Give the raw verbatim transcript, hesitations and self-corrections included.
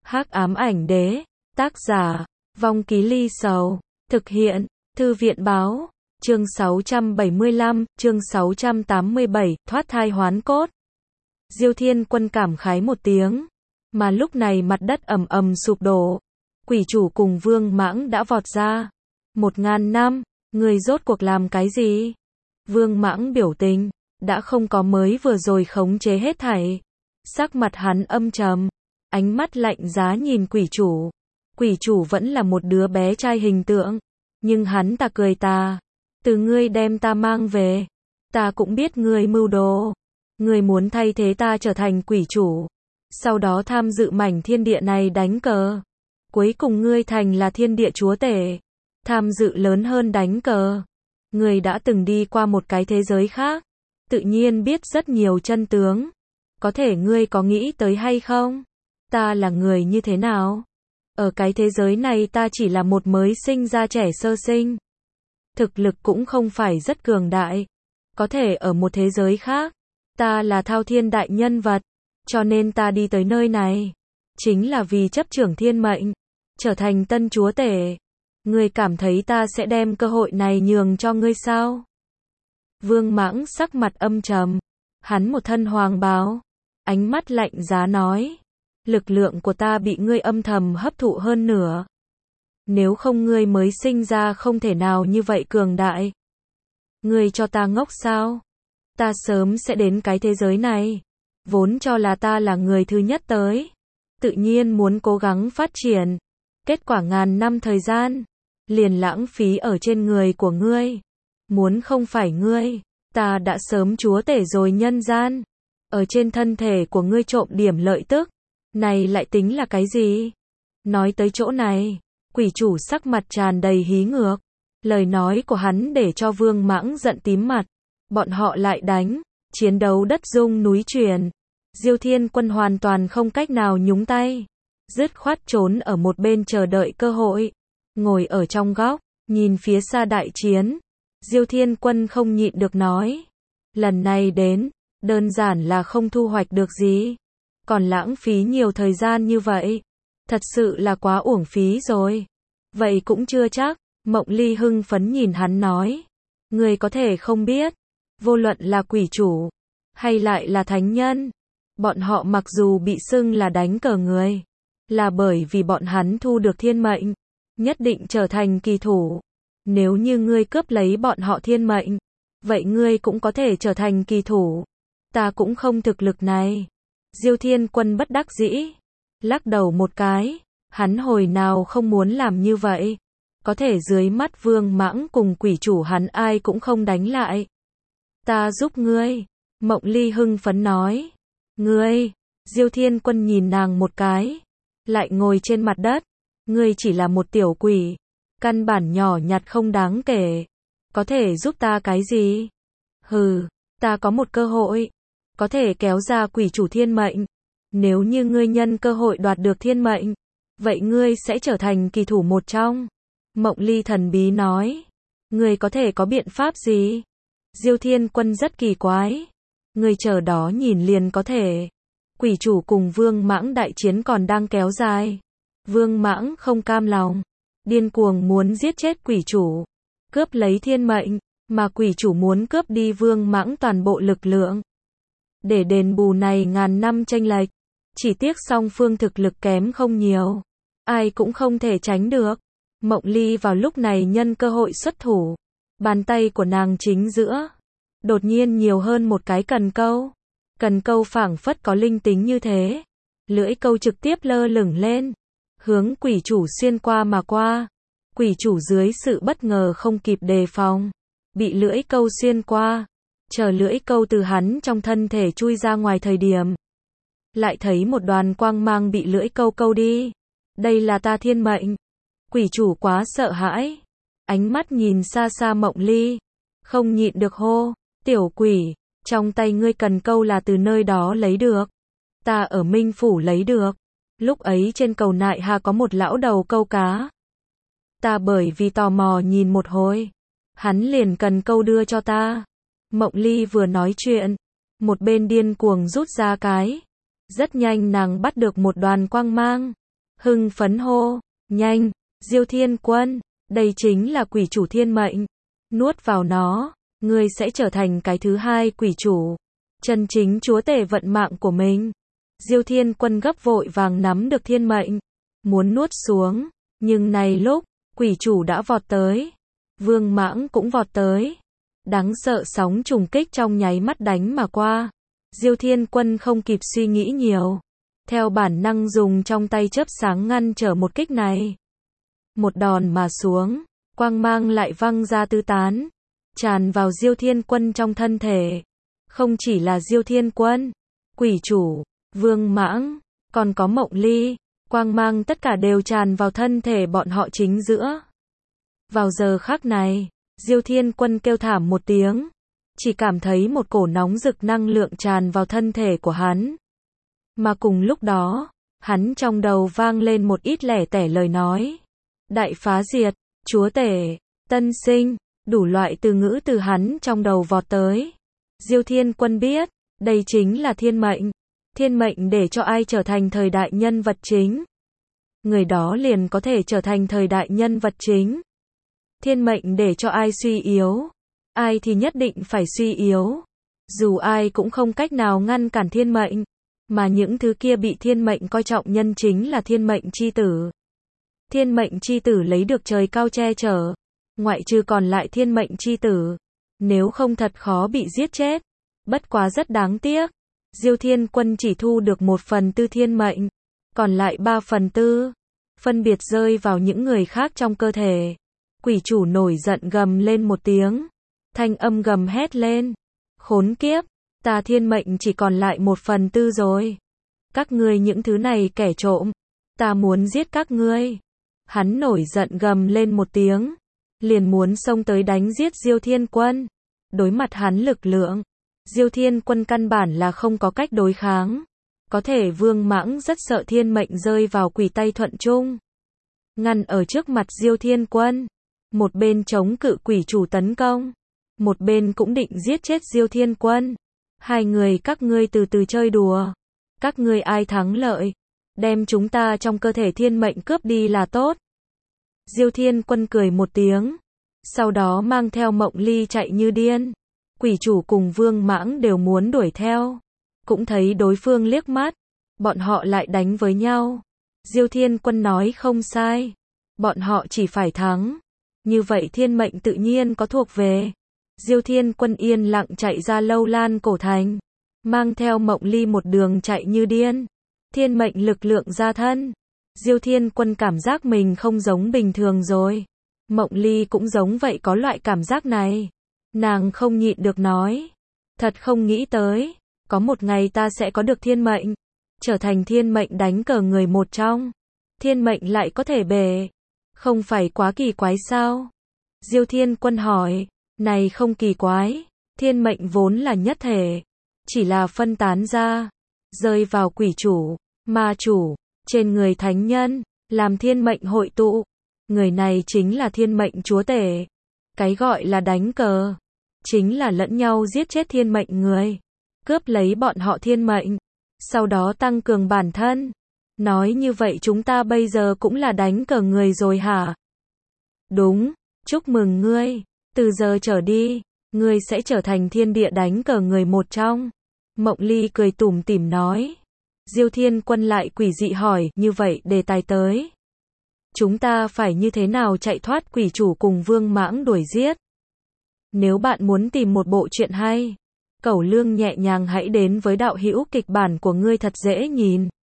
Hắc ám ảnh đế, tác giả, Vong Ký Ly Sầu, thực hiện, Thư viện báo, chương sáu trăm bảy mươi lăm, chương sáu trăm tám mươi bảy, thoát thai hoán cốt. Diêu Thiên Quân cảm khái một tiếng, mà lúc này mặt đất ầm ầm sụp đổ. Quỷ chủ cùng Vương Mãng đã vọt ra. Một ngàn năm, người rốt cuộc làm cái gì? Vương Mãng biểu tình, đã không có mới vừa rồi khống chế hết thảy. Sắc mặt hắn âm trầm, ánh mắt lạnh giá nhìn quỷ chủ. Quỷ chủ vẫn là một đứa bé trai hình tượng, nhưng hắn ta cười ta. Từ ngươi đem ta mang về, ta cũng biết ngươi mưu đồ. Ngươi muốn thay thế ta trở thành quỷ chủ, sau đó tham dự mảnh thiên địa này đánh cờ. Cuối cùng ngươi thành là thiên địa chúa tể, tham dự lớn hơn đánh cờ. Ngươi đã từng đi qua một cái thế giới khác, tự nhiên biết rất nhiều chân tướng. Có thể ngươi có nghĩ tới hay không? Ta là người như thế nào? Ở cái thế giới này ta chỉ là một mới sinh ra trẻ sơ sinh. Thực lực cũng không phải rất cường đại. Có thể ở một thế giới khác, ta là thao thiên đại nhân vật, cho nên ta đi tới nơi này. Chính là vì chấp trưởng thiên mệnh, trở thành tân chúa tể. Ngươi cảm thấy ta sẽ đem cơ hội này nhường cho ngươi sao? Vương Mãng sắc mặt âm trầm, hắn một thân hoàng bào, ánh mắt lạnh giá nói. Lực lượng của ta bị ngươi âm thầm hấp thụ hơn nửa. Nếu không ngươi mới sinh ra không thể nào như vậy cường đại. Ngươi cho ta ngốc sao? Ta sớm sẽ đến cái thế giới này. Vốn cho là ta là người thứ nhất tới. Tự nhiên muốn cố gắng phát triển. Kết quả ngàn năm thời gian, liền lãng phí ở trên người của ngươi. Muốn không phải ngươi, ta đã sớm chúa tể rồi nhân gian. Ở trên thân thể của ngươi trộm điểm lợi tức. Này lại tính là cái gì? Nói tới chỗ này, quỷ chủ sắc mặt tràn đầy hí ngược. Lời nói của hắn để cho Vương Mãng giận tím mặt. Bọn họ lại đánh, chiến đấu đất rung núi chuyển. Diêu Thiên Quân hoàn toàn không cách nào nhúng tay. Dứt khoát trốn ở một bên chờ đợi cơ hội. Ngồi ở trong góc, nhìn phía xa đại chiến. Diêu Thiên Quân không nhịn được nói. Lần này đến, đơn giản là không thu hoạch được gì. Còn lãng phí nhiều thời gian như vậy. Thật sự là quá uổng phí rồi. Vậy cũng chưa chắc. Mộng Ly hưng phấn nhìn hắn nói. Người có thể không biết. Vô luận là quỷ chủ, hay lại là thánh nhân. Bọn họ mặc dù bị xưng là đánh cờ người. Là bởi vì bọn hắn thu được thiên mệnh. Nhất định trở thành kỳ thủ. Nếu như ngươi cướp lấy bọn họ thiên mệnh. Vậy ngươi cũng có thể trở thành kỳ thủ. Ta cũng không thực lực này. Diêu Thiên Quân bất đắc dĩ, lắc đầu một cái, hắn hồi nào không muốn làm như vậy. Có thể dưới mắt Vương Mãng cùng quỷ chủ hắn ai cũng không đánh lại. Ta giúp ngươi, Mộng Ly hưng phấn nói. Ngươi, Diêu Thiên Quân nhìn nàng một cái, lại ngồi trên mặt đất. Ngươi chỉ là một tiểu quỷ, căn bản nhỏ nhặt không đáng kể. Có thể giúp ta cái gì? Hừ, ta có một cơ hội. Có thể kéo ra quỷ chủ thiên mệnh. Nếu như ngươi nhân cơ hội đoạt được thiên mệnh, vậy ngươi sẽ trở thành kỳ thủ một trong. Mộng Ly thần bí nói. Ngươi có thể có biện pháp gì? Diêu Thiên Quân rất kỳ quái. Ngươi chờ đó nhìn liền có thể. Quỷ chủ cùng Vương Mãng đại chiến còn đang kéo dài. Vương Mãng không cam lòng, điên cuồng muốn giết chết quỷ chủ, cướp lấy thiên mệnh, mà quỷ chủ muốn cướp đi Vương Mãng toàn bộ lực lượng. Để đền bù này ngàn năm chênh lệch, chỉ tiếc song phương thực lực kém không nhiều, ai cũng không thể tránh được. Mộng Ly vào lúc này nhân cơ hội xuất thủ, bàn tay của nàng chính giữa, đột nhiên nhiều hơn một cái cần câu. Cần câu phảng phất có linh tính như thế, lưỡi câu trực tiếp lơ lửng lên, hướng quỷ chủ xuyên qua mà qua. Quỷ chủ dưới sự bất ngờ không kịp đề phòng, bị lưỡi câu xuyên qua. Chờ lưỡi câu từ hắn trong thân thể chui ra ngoài thời điểm, lại thấy một đoàn quang mang bị lưỡi câu câu đi. Đây là ta thiên mệnh. Quỷ chủ quá sợ hãi, ánh mắt nhìn xa xa Mộng Ly, không nhịn được hô. Tiểu quỷ, trong tay ngươi cần câu là từ nơi đó lấy được. Ta ở Minh Phủ lấy được. Lúc ấy trên cầu Nại Hà có một lão đầu câu cá. Ta bởi vì tò mò nhìn một hồi, hắn liền cần câu đưa cho ta. Mộng Ly vừa nói chuyện, một bên điên cuồng rút ra cái. Rất nhanh nàng bắt được một đoàn quang mang. hưng phấn hô, nhanh, Diêu Thiên Quân, đây chính là quỷ chủ thiên mệnh, nuốt vào nó, ngươi sẽ trở thành cái thứ hai quỷ chủ, chân chính chúa tể vận mạng của mình. Diêu Thiên Quân gấp vội vàng nắm được thiên mệnh, muốn nuốt xuống, nhưng này lúc, quỷ chủ đã vọt tới, Vương Mãng cũng vọt tới, đáng sợ sóng trùng kích trong nháy mắt đánh mà qua. Diêu Thiên Quân không kịp suy nghĩ nhiều, theo bản năng dùng trong tay chớp sáng ngăn trở một kích này. Một đòn mà xuống, quang mang lại văng ra tứ tán, tràn vào Diêu Thiên Quân trong thân thể. Không chỉ là Diêu Thiên Quân, quỷ chủ, Vương Mãng, còn có Mộng Ly, quang mang tất cả đều tràn vào thân thể bọn họ chính giữa. Vào giờ khắc này, Diêu Thiên Quân kêu thảm một tiếng, chỉ cảm thấy một cổ nóng rực năng lượng tràn vào thân thể của hắn. Mà cùng lúc đó, hắn trong đầu vang lên một ít lẻ tẻ lời nói. Đại phá diệt, chúa tể, tân sinh, đủ loại từ ngữ từ hắn trong đầu vọt tới. Diêu Thiên Quân biết, đây chính là thiên mệnh. Thiên mệnh để cho ai trở thành thời đại nhân vật chính, người đó liền có thể trở thành thời đại nhân vật chính. Thiên mệnh để cho ai suy yếu, ai thì nhất định phải suy yếu. Dù ai cũng không cách nào ngăn cản thiên mệnh, mà những thứ kia bị thiên mệnh coi trọng nhân chính là thiên mệnh chi tử. Thiên mệnh chi tử lấy được trời cao che chở, ngoại trừ còn lại thiên mệnh chi tử, nếu không thật khó bị giết chết. Bất quá rất đáng tiếc, Diêu Thiên Quân chỉ thu được một phần tư thiên mệnh, còn lại ba phần tư, phân biệt rơi vào những người khác trong cơ thể. Quỷ chủ nổi giận gầm lên một tiếng, thanh âm gầm hét lên, khốn kiếp, ta thiên mệnh chỉ còn lại một phần tư rồi. Các ngươi những thứ này kẻ trộm, ta muốn giết các ngươi. Hắn nổi giận gầm lên một tiếng, liền muốn xông tới đánh giết Diêu Thiên Quân. Đối mặt hắn lực lượng, Diêu Thiên Quân căn bản là không có cách đối kháng. Có thể Vương Mãng rất sợ thiên mệnh rơi vào quỷ tay thuận chung, ngăn ở trước mặt Diêu Thiên Quân, một bên chống cự quỷ chủ tấn công, một bên cũng định giết chết Diêu Thiên Quân. Hai người các ngươi từ từ chơi đùa, các ngươi ai thắng lợi, đem chúng ta trong cơ thể thiên mệnh cướp đi là tốt. Diêu Thiên Quân cười một tiếng, sau đó mang theo Mộng Ly chạy như điên. Quỷ chủ cùng Vương Mãng đều muốn đuổi theo, cũng thấy đối phương liếc mắt, bọn họ lại đánh với nhau. Diêu Thiên Quân nói không sai, bọn họ chỉ phải thắng, như vậy thiên mệnh tự nhiên có thuộc về. Diêu Thiên Quân yên lặng chạy ra Lâu Lan cổ thành, mang theo Mộng Ly một đường chạy như điên. Thiên mệnh lực lượng ra thân, Diêu Thiên Quân cảm giác mình không giống bình thường rồi. Mộng Ly cũng giống vậy, có loại cảm giác này. Nàng không nhịn được nói, thật không nghĩ tới, có một ngày ta sẽ có được thiên mệnh, trở thành thiên mệnh đánh cờ người một trong. Thiên mệnh lại có thể bề, không phải quá kỳ quái sao? Diêu Thiên Quân hỏi, này không kỳ quái, thiên mệnh vốn là nhất thể, chỉ là phân tán ra, rơi vào quỷ chủ, ma chủ, trên người thánh nhân, làm thiên mệnh hội tụ. Người này chính là thiên mệnh chúa tể. Cái gọi là đánh cờ, chính là lẫn nhau giết chết thiên mệnh người, cướp lấy bọn họ thiên mệnh, sau đó tăng cường bản thân. Nói như vậy chúng ta bây giờ cũng là đánh cờ người rồi hả? Đúng, chúc mừng ngươi, từ giờ trở đi, ngươi sẽ trở thành thiên địa đánh cờ người một trong. Mộng Ly cười tủm tỉm nói. Diêu Thiên Quân lại quỷ dị hỏi, như vậy đề tài tới, chúng ta phải như thế nào chạy thoát quỷ chủ cùng Vương Mãng đuổi giết? Nếu bạn muốn tìm một bộ truyện hay, cẩu lương nhẹ nhàng, hãy đến với đạo hữu kịch bản của ngươi thật dễ nhìn.